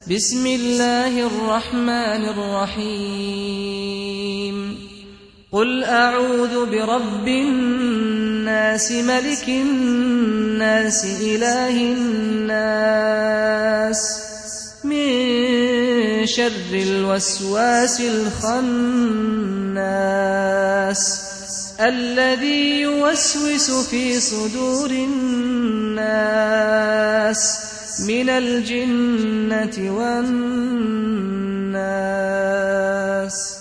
بسم الله الرحمن الرحيم قل أعوذ برب الناس ملك الناس إله الناس من شر الوسواس الخناس الذي يوسوس في صدور الناس من الجنة والناس.